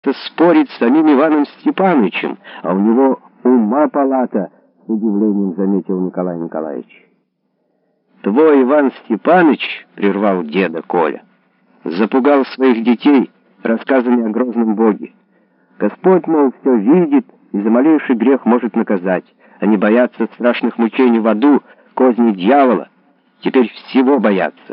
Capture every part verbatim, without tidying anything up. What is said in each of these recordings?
пытается спорить с самим Иваном Степановичем, а у него ума палата, с удивлением заметил Николай Николаевич. Твой Иван Степанович, прервал деда Коля, запугал своих детей рассказами о грозном Боге. Господь, мол, все видит и за малейший грех может наказать. Они боятся страшных мучений в аду, козни дьявола. Теперь всего боятся.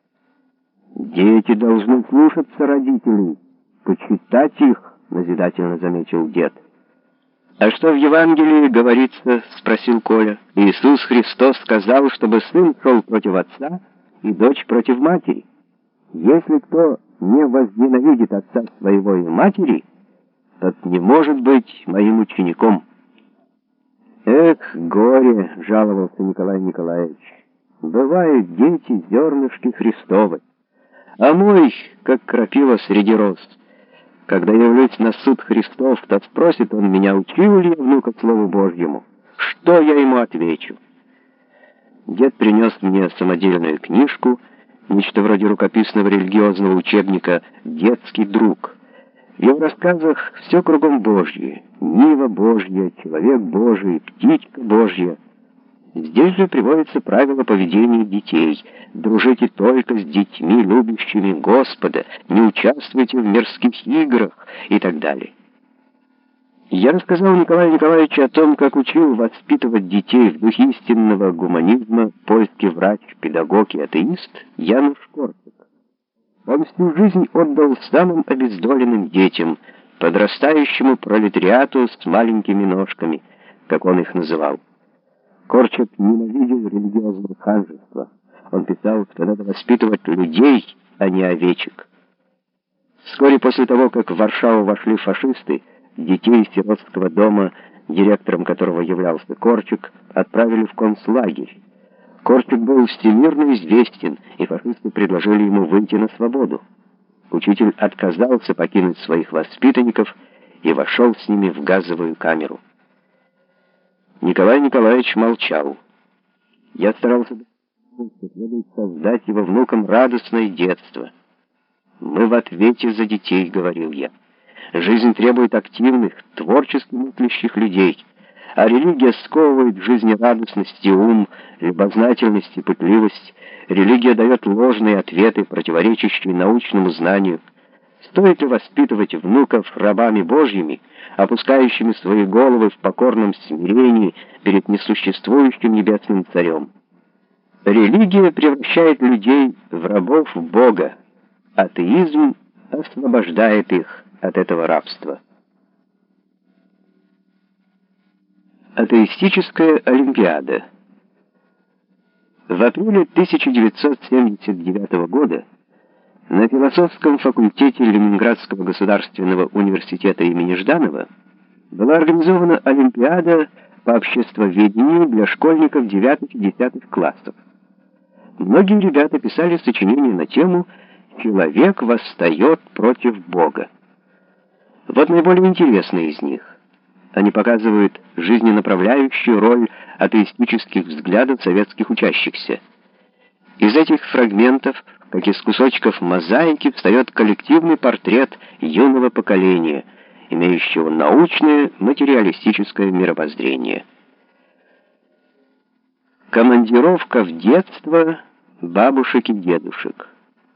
Дети должны слушаться родителей, почитать их, назидательно заметил дед. «А что в Евангелии говорится?» — спросил Коля. «Иисус Христос сказал, чтобы сын шел против отца и дочь против матери. Если кто не возненавидит отца своего и матери, тот не может быть моим учеником». «Эх, горе!» — жаловался Николай Николаевич. «Бывают дети зернышки Христовы, а мой, как крапива среди роз. Когда явлюсь на суд Христов, то спросит он меня, учил ли я внука Слову Божьему. Что я ему отвечу?» Дед принес мне самодельную книжку, нечто вроде рукописного религиозного учебника «Детский друг». В его рассказах все кругом Божье. Нива Божья, человек Божий, птичка Божья. Здесь же приводятся правила поведения детей. Дружите только с детьми, любящими Господа, не участвуйте в мирских играх и так далее. Я рассказал Николаю Николаевичу о том, как учил воспитывать детей в духе истинного гуманизма польский врач, педагог и атеист Януш Корчик. Он всю жизнь отдал самым обездоленным детям, подрастающему пролетариату с маленькими ножками, как он их называл. Корчик ненавидел религиозное ханжество. Он писал, что надо воспитывать людей, а не овечек. Вскоре после того, как в Варшаву вошли фашисты, детей сиротского дома, директором которого являлся Корчик, отправили в концлагерь. Корчик был всемирно известен, и фашисты предложили ему выйти на свободу. Учитель отказался покинуть своих воспитанников и вошел с ними в газовую камеру. Николай Николаевич молчал. Я старался создать его внукам радостное детство. «Мы в ответе за детей», — говорил я. «Жизнь требует активных, творчески мыслящих людей, а религия сковывает жизнерадостность и ум, любознательность и пытливость. Религия дает ложные ответы, противоречащие научному знанию. Стоит ли воспитывать внуков рабами Божьими, опускающими свои головы в покорном смирении перед несуществующим небесным царем? Религия превращает людей в рабов Бога, атеизм освобождает их от этого рабства». Атеистическая олимпиада. В апреле тысяча девятьсот семьдесят девятого года на философском факультете Ленинградского государственного университета имени Жданова была организована олимпиада по обществоведению для школьников девятых и десятых классов. Многие ребята писали сочинения на тему «Человек восстает против Бога». Вот наиболее интересные из них. Они показывают жизненаправляющую роль атеистических взглядов советских учащихся. Из этих фрагментов, как из кусочков мозаики, встает коллективный портрет юного поколения, имеющего научное материалистическое мировоззрение. Командировка в детство бабушек и дедушек.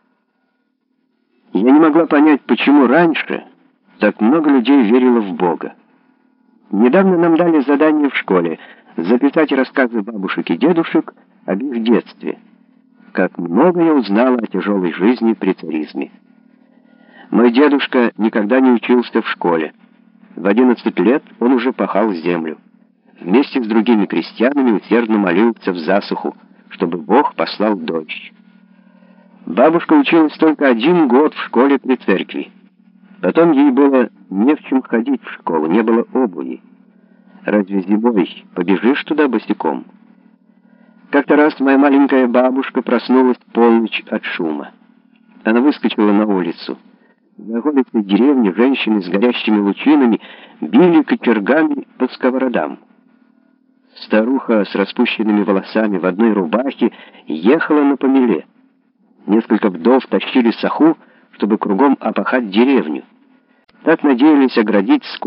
Я не могла понять, почему раньше так много людей верило в Бога. Недавно нам дали задание в школе записать рассказы бабушек и дедушек об их детстве. Как много я узнала о тяжелой жизни при царизме. Мой дедушка никогда не учился в школе. В одиннадцать лет он уже пахал землю. Вместе с другими крестьянами усердно молился в засуху, чтобы Бог послал дождь. Бабушка училась только один год в школе при церкви. Потом ей было не в чем ходить в школу, не было обуви. Разве зимой побежишь туда босиком? Как-то раз моя маленькая бабушка проснулась в полночь от шума. Она выскочила на улицу. За околицей деревни женщины с горящими лучинами били кочергами по сковородам. Старуха с распущенными волосами в одной рубахе ехала на помеле. Несколько вдов тащили саху, чтобы кругом опахать деревню. Так надеялись оградить скот